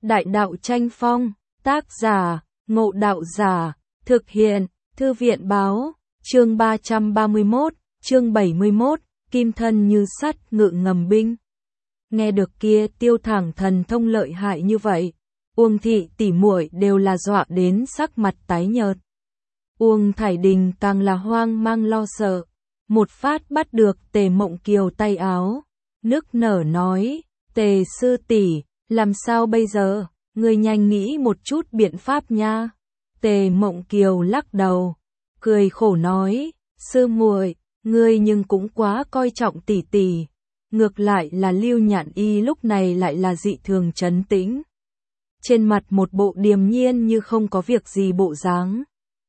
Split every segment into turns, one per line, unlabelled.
Đại đạo tranh phong, tác giả, Ngộ Đạo Giả, thực hiện, Thư viện báo, chương 331, chương 71, kim thân như sắt ngự ngầm binh. Nghe được kia Tiêu Thẳng thần thông lợi hại như vậy, Uông thị tỷ muội đều là dọa đến sắc mặt tái nhợt. Uông Thải Đình càng là hoang mang lo sợ, một phát bắt được Tề Mộng Kiều tay áo, nức nở nói, Tề sư tỷ, làm sao bây giờ, ngươi nhanh nghĩ một chút biện pháp nha. Tề Mộng Kiều lắc đầu, cười khổ nói, sư muội, ngươi nhưng cũng quá coi trọng tỷ tỷ. Ngược lại là Lưu Nhạn Y lúc này lại là dị thường trấn tĩnh. Trên mặt một bộ điềm nhiên như không có việc gì bộ dáng.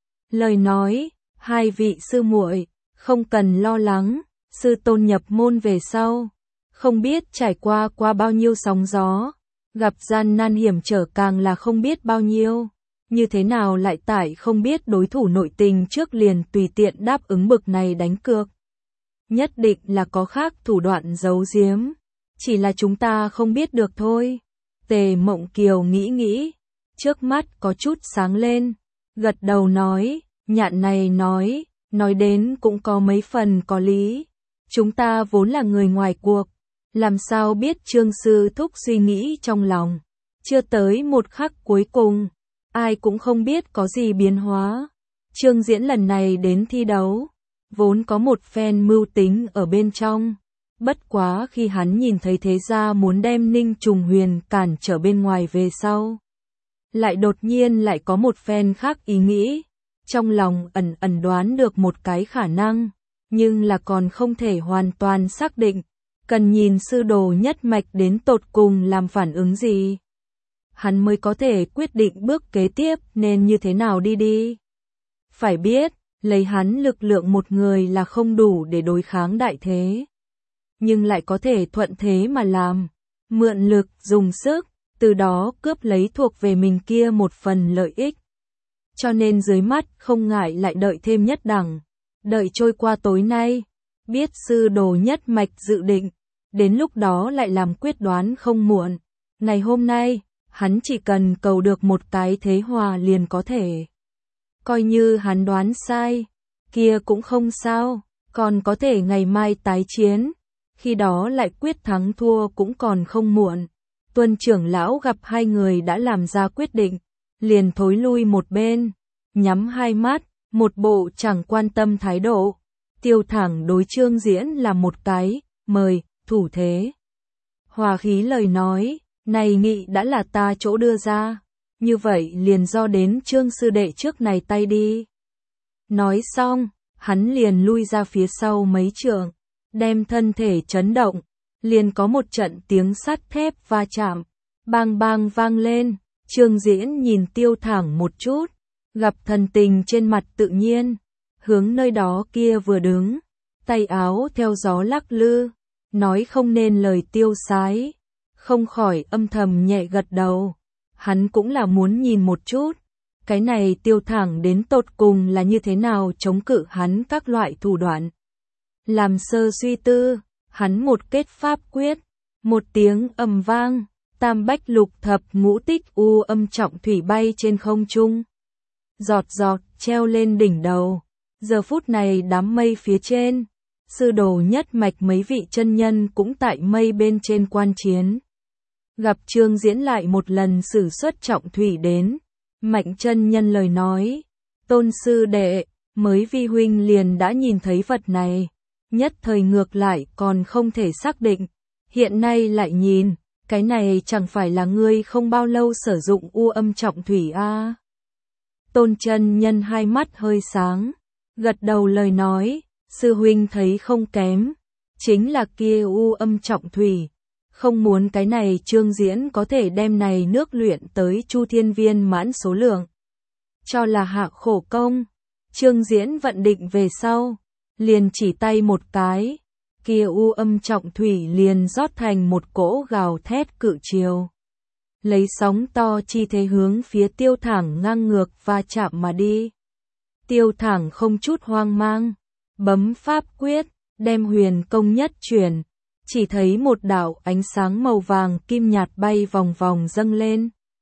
Lời nói, hai vị sư muội, không cần lo lắng, sư tôn nhập môn về sau, không biết trải qua bao nhiêu sóng gió, gặp gian nan hiểm trở càng là không biết bao nhiêu, như thế nào lại tại không biết đối thủ nội tình trước liền tùy tiện đáp ứng bực này đánh cược. Nhất định là có khác thủ đoạn giấu giếm, chỉ là chúng ta không biết được thôi. Tề Mộng Kiều nghĩ, trước mắt có chút sáng lên, gật đầu nói, Nhạn này nói đến cũng có mấy phần có lý. Chúng ta vốn là người ngoài cuộc, làm sao biết Trương sư thúc suy nghĩ trong lòng. Chưa tới một khắc cuối cùng, ai cũng không biết có gì biến hóa. Trương Diễn lần này đến thi đấu, vốn có một phen mưu tính ở bên trong. Bất quá khi hắn nhìn thấy thế gia muốn đem Ninh Trùng Huyền cản trở bên ngoài về sau, lại đột nhiên lại có một phen khác ý nghĩ. Trong lòng ẩn đoán được một cái khả năng, nhưng là còn không thể hoàn toàn xác định, cần nhìn sư đồ nhất mạch đến tột cùng làm phản ứng gì, hắn mới có thể quyết định bước kế tiếp nên như thế nào đi. Phải biết, lấy hắn lực lượng một người là không đủ để đối kháng đại thế, nhưng lại có thể thuận thế mà làm, mượn lực dùng sức, từ đó cướp lấy thuộc về mình kia một phần lợi ích. Cho nên dưới mắt không ngại lại đợi thêm nhất đẳng, đợi trôi qua tối nay, biết sư đồ nhất mạch dự định, đến lúc đó lại làm quyết đoán không muộn. Ngày hôm nay, hắn chỉ cần cầu được một cái thế hòa liền có thể. Coi như hắn đoán sai, kia cũng không sao, còn có thể ngày mai tái chiến, khi đó lại quyết thắng thua cũng còn không muộn. Tuân trưởng lão gặp hai người đã làm ra quyết định, liền thối lui một bên, nhắm hai mắt, một bộ chẳng quan tâm thái độ. Tiêu Thẳng đối Trương Diễn là một cái, mời, thủ thế. Hòa khí lời nói, này nghị đã là ta chỗ đưa ra, như vậy liền do đến Trương sư đệ trước này tay đi. Nói xong, hắn liền lui ra phía sau mấy trượng, đem thân thể chấn động, liền có một trận tiếng sắt thép va chạm, bang bang vang lên. Trương Diễn nhìn Tiêu Thẳng một chút, gặp thần tình trên mặt tự nhiên, hướng nơi đó kia vừa đứng, tay áo theo gió lắc lư, nói không nên lời tiêu sái, không khỏi âm thầm nhẹ gật đầu. Hắn cũng là muốn nhìn một chút, cái này Tiêu Thẳng đến tột cùng là như thế nào chống cự hắn các loại thủ đoạn. Làm sơ suy tư, hắn một kết pháp quyết, một tiếng ầm vang, tam bách lục thập ngũ tích u âm trọng thủy bay trên không trung, giọt giọt treo lên đỉnh đầu. Giờ phút này đám mây phía trên, sư đồ nhất mạch mấy vị chân nhân cũng tại mây bên trên quan chiến. Gặp Trương Diễn lại một lần sử xuất trọng thủy đến, Mạnh chân nhân lời nói, Tôn sư đệ, mới vi huynh liền đã nhìn thấy vật này, nhất thời ngược lại còn không thể xác định, hiện nay lại nhìn, cái này chẳng phải là ngươi không bao lâu sử dụng u âm trọng thủy a? Tôn chân nhân hai mắt hơi sáng, gật đầu lời nói, sư huynh thấy không kém, chính là kia u âm trọng thủy, không muốn cái này Trương Diễn có thể đem này nước luyện tới Chu Thiên Viên mãn số lượng, cho là hạ khổ công. Trương Diễn vận định về sau, liền chỉ tay một cái, kia u âm trọng thủy liền rót thành một cỗ gào thét cự triều, lấy sóng to chi thế hướng phía Tiêu Thẳng ngang ngược va chạm mà đi. Tiêu Thẳng không chút hoang mang, bấm pháp quyết, đem huyền công nhất chuyển, chỉ thấy một đạo ánh sáng màu vàng kim nhạt bay vòng vòng dâng lên,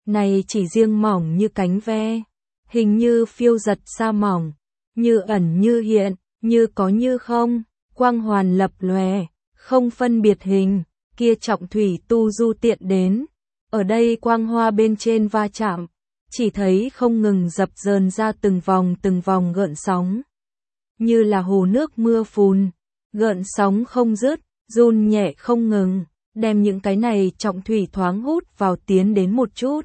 này chỉ riêng mỏng như cánh ve, hình như phiêu giật sa mỏng, như ẩn như hiện, như có như không, quang hoàn lập lòe, không phân biệt hình, kia trọng thủy tu du tiện đến. Ở đây quang hoa bên trên va chạm, chỉ thấy không ngừng dập dờn ra từng vòng gợn sóng. Như là hồ nước mưa phùn, gợn sóng không dứt, run nhẹ không ngừng, đem những cái này trọng thủy thoáng hút vào tiến đến một chút.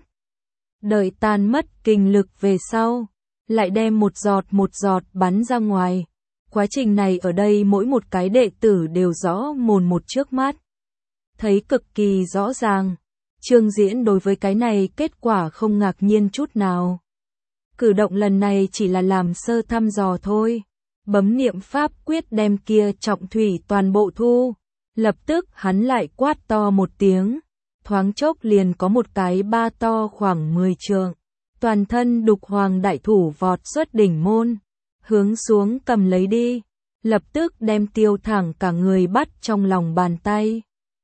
Đợi tan mất kinh lực về sau, lại đem một giọt bắn ra ngoài. Quá trình này ở đây mỗi một cái đệ tử đều rõ mồn một trước mắt. Thấy cực kỳ rõ ràng. Trương Diễn đối với cái này kết quả không ngạc nhiên chút nào. Cử động lần này chỉ là làm sơ thăm dò thôi. Bấm niệm pháp quyết đem kia trọng thủy toàn bộ thu. Lập tức hắn lại quát to một tiếng. Thoáng chốc liền có một cái ba to khoảng 10 trượng. Toàn thân đục hoàng đại thủ vọt xuất đỉnh môn. Hướng xuống cầm lấy đi. Lập tức đem Tiêu Thẳng cả người bắt trong lòng bàn tay.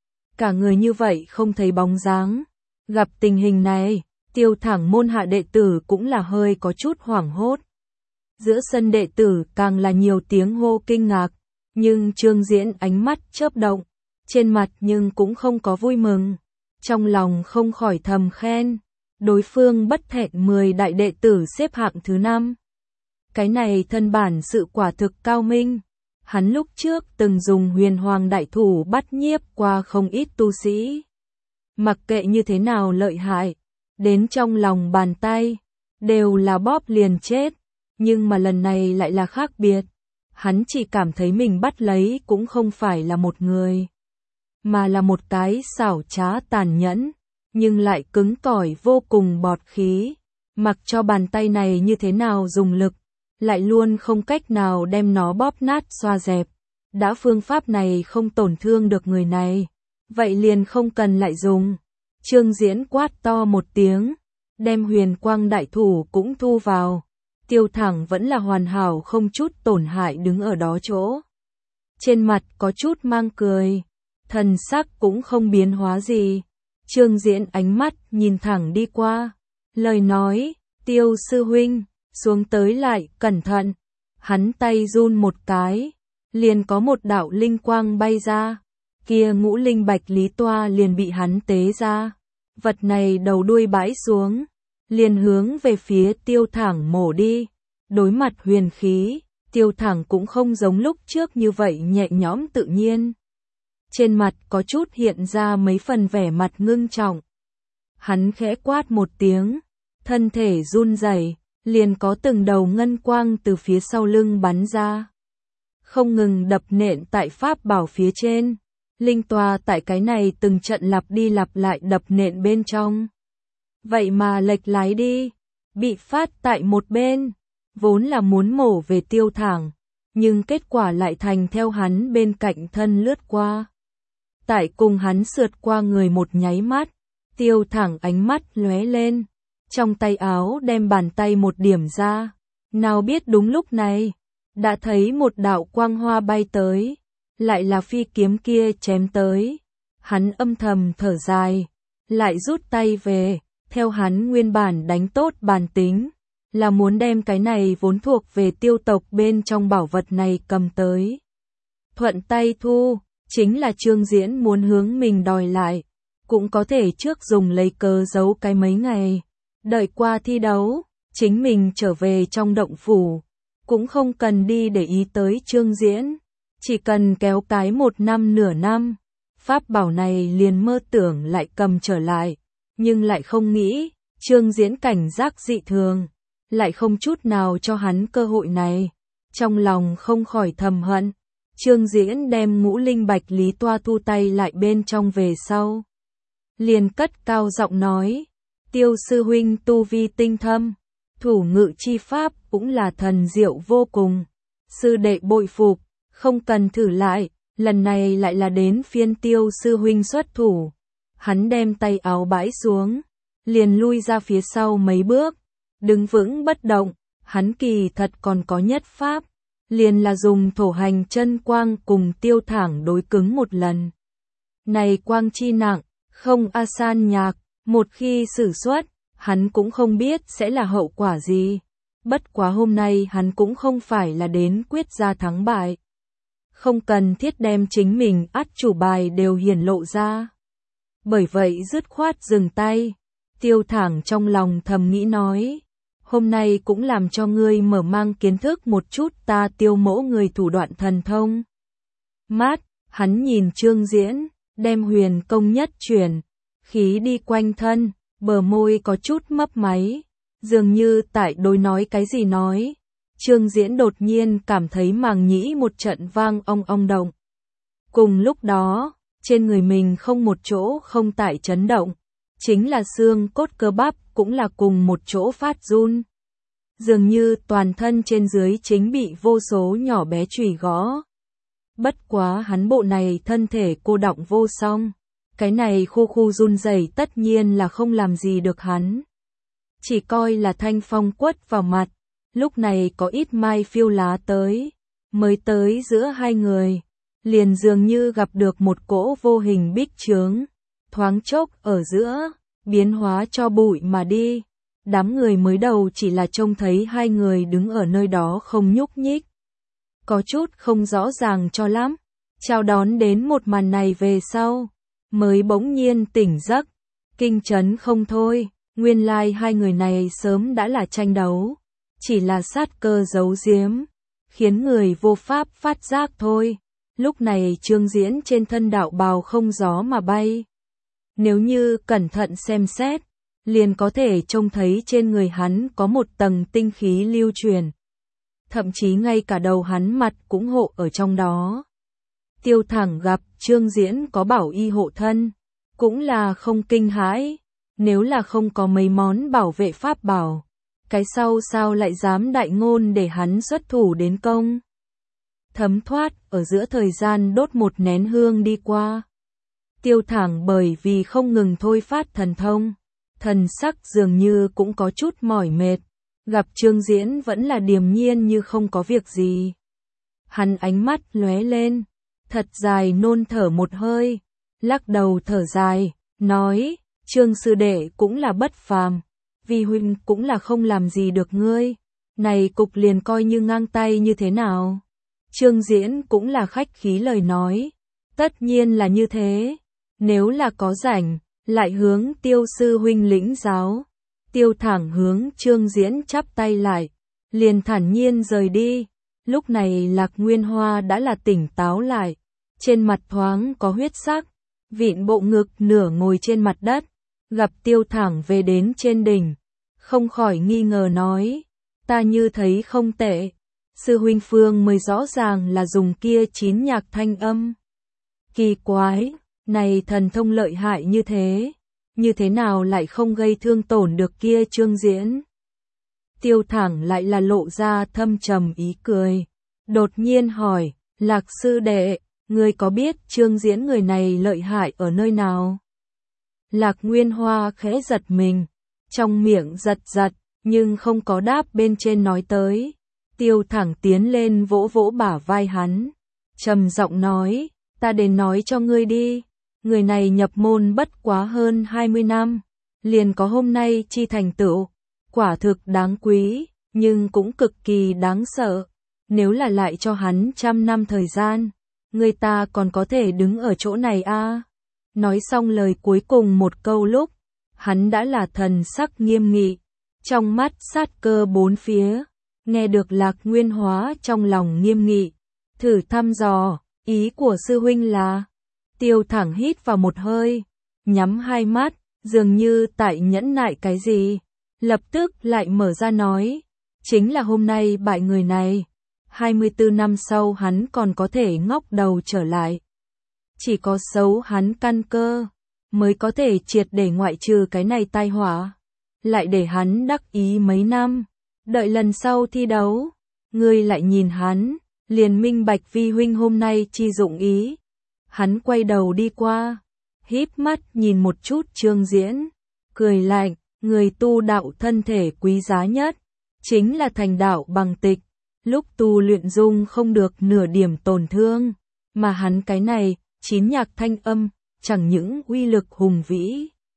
Cả người như vậy không thấy bóng dáng. Gặp tình hình này, Tiêu Thẳng môn hạ đệ tử cũng là hơi có chút hoảng hốt. Giữa sân đệ tử càng là nhiều tiếng hô kinh ngạc, nhưng Trương Diễn ánh mắt chớp động, trên mặt nhưng cũng không có vui mừng. Trong lòng không khỏi thầm khen, đối phương bất thẹn 10 đại đệ tử xếp hạng thứ 5. Cái này thân bản sự quả thực cao minh. Hắn lúc trước từng dùng huyền hoàng đại thủ bắt nhiếp qua không ít tu sĩ. Mặc kệ như thế nào lợi hại, đến trong lòng bàn tay, đều là bóp liền chết. Nhưng mà lần này lại là khác biệt. Hắn chỉ cảm thấy mình bắt lấy cũng không phải là một người, mà là một cái xảo trá tàn nhẫn, nhưng lại cứng cỏi vô cùng bọt khí. Mặc cho bàn tay này như thế nào dùng lực, lại luôn không cách nào đem nó bóp nát xoa dẹp. Đã phương pháp này không tổn thương được người này, vậy liền không cần lại dùng. Trương Diễn quát to một tiếng, đem huyền quang đại thủ cũng thu vào. Tiêu Thẳng vẫn là hoàn hảo không chút tổn hại đứng ở đó chỗ. Trên mặt có chút mang cười, thần sắc cũng không biến hóa gì. Trương Diễn ánh mắt nhìn thẳng đi qua, lời nói, Tiêu sư huynh, xuống tới lại, cẩn thận. Hắn tay run một cái, liền có một đạo linh quang bay ra, kia ngũ linh bạch lý toa liền bị hắn tế ra. Vật này đầu đuôi bãi xuống, liền hướng về phía Tiêu Thẳng mổ đi. Đối mặt huyền khí, Tiêu Thẳng cũng không giống lúc trước như vậy nhẹ nhõm tự nhiên. Trên mặt có chút hiện ra mấy phần vẻ mặt ngưng trọng. Hắn khẽ quát một tiếng, thân thể run rẩy, liền có từng đầu ngân quang từ phía sau lưng bắn ra. Không ngừng đập nện tại pháp bảo phía trên. Linh toa tại cái này từng trận lặp đi lặp lại đập nện bên trong. Vậy mà lệch lái đi, bị phát tại một bên, vốn là muốn mổ về Tiêu Thẳng, nhưng kết quả lại thành theo hắn bên cạnh thân lướt qua. Tại cùng hắn sượt qua người một nháy mắt, Tiêu Thẳng ánh mắt lóe lên, trong tay áo đem bàn tay một điểm ra, nào biết đúng lúc này, đã thấy một đạo quang hoa bay tới, lại là phi kiếm kia chém tới. Hắn âm thầm thở dài, lại rút tay về, theo hắn nguyên bản đánh tốt bản tính, là muốn đem cái này vốn thuộc về Tiêu tộc bên trong bảo vật này cầm tới. Thuận tay thu, chính là Trương Diễn muốn hướng mình đòi lại, cũng có thể trước dùng lấy cớ giấu cái mấy ngày, đợi qua thi đấu, chính mình trở về trong động phủ, cũng không cần đi để ý tới Trương Diễn, chỉ cần kéo cái 1 năm nửa năm, pháp bảo này liền mơ tưởng lại cầm trở lại, nhưng lại không nghĩ, Trương Diễn cảnh giác dị thường, lại không chút nào cho hắn cơ hội này, trong lòng không khỏi thầm hận. Trương Diễn đem ngũ linh bạch lý toa thu tay lại bên trong về sau, liền cất cao giọng nói, Tiêu sư huynh tu vi tinh thâm, thủ ngự chi pháp cũng là thần diệu vô cùng, sư đệ bội phục, không cần thử lại, lần này lại là đến phiên Tiêu sư huynh xuất thủ. Hắn đem tay áo bãi xuống, liền lui ra phía sau mấy bước, đứng vững bất động. Hắn kỳ thật còn có nhất pháp, liền là dùng thổ hành chân quang cùng Tiêu Thẳng đối cứng một lần. Này quang chi nặng, không a san nhạc, một khi sử xuất, hắn cũng không biết sẽ là hậu quả gì. Bất quá hôm nay hắn cũng không phải là đến quyết ra thắng bại. Không cần thiết đem chính mình át chủ bài đều hiển lộ ra. Bởi vậy dứt khoát dừng tay. Tiêu Thẳng trong lòng thầm nghĩ nói. Hôm nay cũng làm cho ngươi mở mang kiến thức một chút ta Tiêu mỗ người thủ đoạn thần thông. Mát, hắn nhìn Trương Diễn, đem huyền công nhất chuyển. Khí đi quanh thân, bờ môi có chút mấp máy. Dường như tại đối nói cái gì nói. Trương Diễn đột nhiên cảm thấy màng nhĩ một trận vang ong ong động. Cùng lúc đó, trên người mình không một chỗ không tại chấn động. Chính là xương cốt cơ bắp cũng là cùng một chỗ phát run. Dường như toàn thân trên dưới chính bị vô số nhỏ bé chùy gõ. Bất quá hắn bộ này thân thể cô đọng vô song. Cái này khu khu run rẩy tất nhiên là không làm gì được hắn. Chỉ coi là thanh phong quất vào mặt. Lúc này có ít mai phiêu lá tới. Mới tới giữa hai người. Liền dường như gặp được một cỗ vô hình bích chướng. Thoáng chốc ở giữa, biến hóa cho bụi mà đi. Đám người mới đầu chỉ là trông thấy hai người đứng ở nơi đó không nhúc nhích. Có chút không rõ ràng cho lắm. Chào đón đến một màn này về sau. Mới bỗng nhiên tỉnh giấc. Kinh chấn không thôi. Nguyên lai hai người này sớm đã là tranh đấu. Chỉ là sát cơ giấu giếm. Khiến người vô pháp phát giác thôi. Lúc này Trương Diễn trên thân đạo bào không gió mà bay. Nếu như cẩn thận xem xét, liền có thể trông thấy trên người hắn có một tầng tinh khí lưu truyền. Thậm chí ngay cả đầu hắn mặt cũng hộ ở trong đó. Tiêu Thẳng gặp Trương Diễn có bảo y hộ thân, cũng là không kinh hãi. Nếu là không có mấy món bảo vệ pháp bảo, cái sau sao lại dám đại ngôn để hắn xuất thủ đến công. Thấm thoát ở giữa thời gian đốt một nén hương đi qua. Tiêu Thẳng bởi vì không ngừng thôi phát thần thông, thần sắc dường như cũng có chút mỏi mệt, gặp Trương Diễn vẫn là điềm nhiên như không có việc gì. Hắn ánh mắt lóe lên, thật dài nôn thở một hơi, lắc đầu thở dài, nói, Trương sư đệ cũng là bất phàm, vì huynh cũng là không làm gì được ngươi, này cục liền coi như ngang tay như thế nào. Trương Diễn cũng là khách khí lời nói, tất nhiên là như thế, nếu là có rảnh, lại hướng Tiêu sư huynh lĩnh giáo. Tiêu Thẳng hướng Trương Diễn chắp tay lại, liền thản nhiên rời đi. Lúc này Lạc Nguyên Hoa đã là tỉnh táo lại, trên mặt thoáng có huyết sắc, vịn bộ ngực nửa ngồi trên mặt đất, gặp Tiêu Thẳng về đến trên đỉnh, không khỏi nghi ngờ nói, ta như thấy không tệ, sư huynh Phương mới rõ ràng là dùng kia 9 nhạc thanh âm. Kỳ quái, này thần thông lợi hại như thế nào lại không gây thương tổn được kia Trương Diễn. Tiêu Thẳng lại là lộ ra thâm trầm ý cười, đột nhiên hỏi, Lạc sư đệ, ngươi có biết Trương Diễn người này lợi hại ở nơi nào? Lạc Nguyên Hoa khẽ giật mình, trong miệng giật giật, nhưng không có đáp bên trên nói tới. Tiêu Thẳng tiến lên vỗ vỗ bả vai hắn, trầm giọng nói, ta đến nói cho ngươi đi, người này nhập môn bất quá hơn 20 năm, liền có hôm nay chi thành tựu, quả thực đáng quý, nhưng cũng cực kỳ đáng sợ. Nếu là lại cho hắn 100 năm thời gian, người ta còn có thể đứng ở chỗ này a. Nói xong lời cuối cùng một câu lúc, hắn đã là thần sắc nghiêm nghị, trong mắt sát cơ bốn phía. Nghe được Lạc Nguyên Hóa trong lòng nghiêm nghị, thử thăm dò, ý của sư huynh là. Tiêu Thẳng hít vào một hơi, nhắm hai mắt, dường như tại nhẫn nại cái gì, lập tức lại mở ra nói, chính là hôm nay bại người này, 24 năm sau hắn còn có thể ngóc đầu trở lại. Chỉ có xấu hắn căn cơ, mới có thể triệt để ngoại trừ cái này tai họa, lại để hắn đắc ý mấy năm. Đợi lần sau thi đấu, ngươi lại nhìn hắn, liền minh bạch vi huynh hôm nay chi dụng ý. Hắn quay đầu đi qua, híp mắt nhìn một chút Trương Diễn, cười lạnh, người tu đạo thân thể quý giá nhất, chính là thành đạo bằng tịch, lúc tu luyện dung không được nửa điểm tổn thương, mà hắn cái này, 9 nhạc thanh âm, chẳng những uy lực hùng vĩ,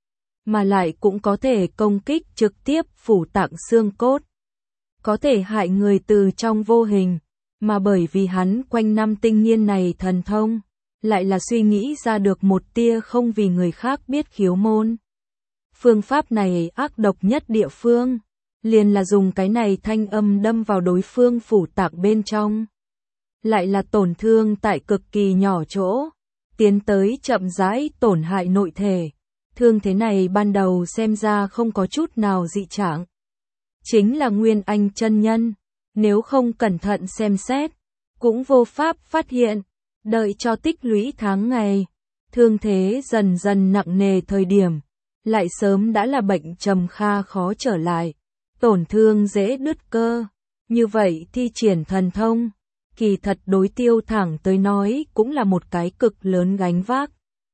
mà lại cũng có thể công kích trực tiếp phủ tạng xương cốt. Có thể hại người từ trong vô hình, mà bởi vì hắn quanh năm tinh nghiên này thần thông, lại là suy nghĩ ra được một tia không vì người khác biết khiếu môn. Phương pháp này ác độc nhất địa phương, liền là dùng cái này thanh âm đâm vào đối phương phủ tạng bên trong. Lại là tổn thương tại cực kỳ nhỏ chỗ, tiến tới chậm rãi tổn hại nội thể. Thương thế này ban đầu xem ra không có chút nào dị trạng. Chính là Nguyên Anh chân nhân, nếu không cẩn thận xem xét, cũng vô pháp phát hiện, đợi cho tích lũy tháng ngày, thương thế dần dần nặng nề thời điểm, lại sớm đã là bệnh trầm kha khó trở lại, tổn thương dễ đứt cơ. Như vậy thi triển thần thông, kỳ thật đối Tiêu Thẳng tới nói cũng là một cái cực lớn gánh vác.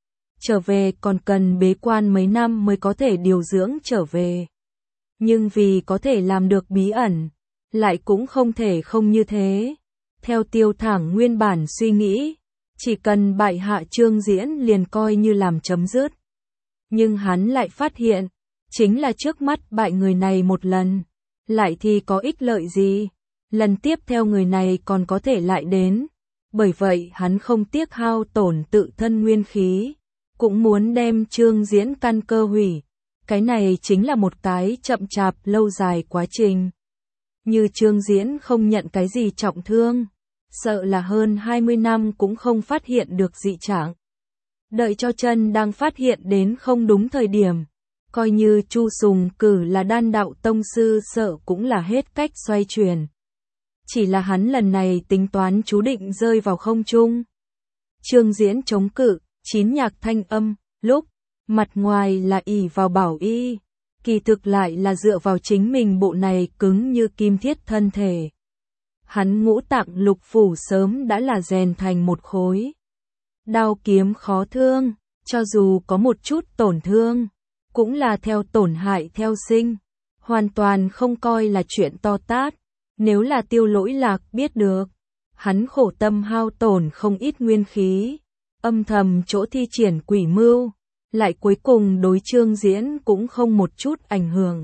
Trở về còn cần bế quan mấy năm mới có thể điều dưỡng trở về. Nhưng vì có thể làm được bí ẩn, lại cũng không thể không như thế. Theo Tiêu Thẳng nguyên bản suy nghĩ, chỉ cần bại hạ Trương Diễn liền coi như làm chấm dứt. Nhưng hắn lại phát hiện, chính là trước mắt bại người này một lần, lại thì có ích lợi gì? Lần tiếp theo người này còn có thể lại đến. Bởi vậy hắn không tiếc hao tổn tự thân nguyên khí, cũng muốn đem Trương Diễn căn cơ hủy. Cái này chính là một cái chậm chạp lâu dài quá trình. Như Trương Diễn không nhận cái gì trọng thương, sợ là hơn 20 năm cũng không phát hiện được dị trạng. Đợi cho chân đang phát hiện đến không đúng thời điểm, coi như Chu Sùng cử là đan đạo tông sư sợ cũng là hết cách xoay chuyển. Chỉ là hắn lần này tính toán chú định rơi vào không trung. Trương Diễn chống cự, chín nhạc thanh âm, lúc mặt ngoài là ỷ vào bảo y, kỳ thực lại là dựa vào chính mình bộ này cứng như kim thiết thân thể. Hắn ngũ tạng lục phủ sớm đã là rèn thành một khối. Đao kiếm khó thương, cho dù có một chút tổn thương, cũng là theo tổn hại theo sinh, hoàn toàn không coi là chuyện to tát. Nếu là Tiêu Lỗi Lạc biết được, hắn khổ tâm hao tổn không ít nguyên khí, âm thầm chỗ thi triển quỷ mưu, lại cuối cùng đối Trương Diễn cũng không một chút ảnh hưởng.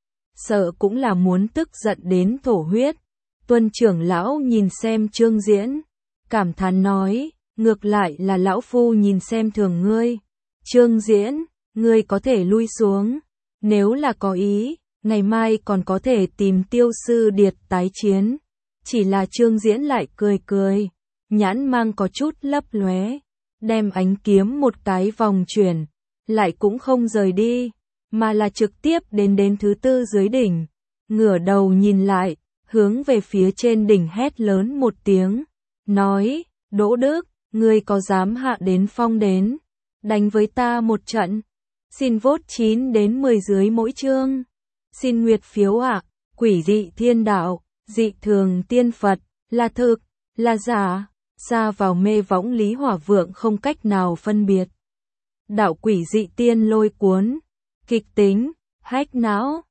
Sợ cũng là muốn tức giận đến thổ huyết. Tuân trưởng lão nhìn xem Trương Diễn, cảm thán nói, ngược lại là lão phu nhìn xem thường ngươi. Trương Diễn, ngươi có thể lui xuống, nếu là có ý, ngày mai còn có thể tìm Tiêu sư điệt tái chiến. Chỉ là Trương Diễn lại cười cười, nhãn mang có chút lấp lóe, đem ánh kiếm một cái vòng chuyển, lại cũng không rời đi, mà là trực tiếp đến thứ tư dưới đỉnh, ngửa đầu nhìn lại, hướng về phía trên đỉnh hét lớn một tiếng, nói, Đỗ Đức, ngươi có dám hạ đến phong đến, đánh với ta một trận, xin vote 9 đến 10 dưới mỗi chương, xin nguyệt phiếu ạ, quỷ dị thiên đạo, dị thường tiên Phật, là thực, là giả, xa vào mê võng Lý Hỏa Vượng không cách nào phân biệt. Đạo quỷ dị tiên lôi cuốn, kịch tính, hách não.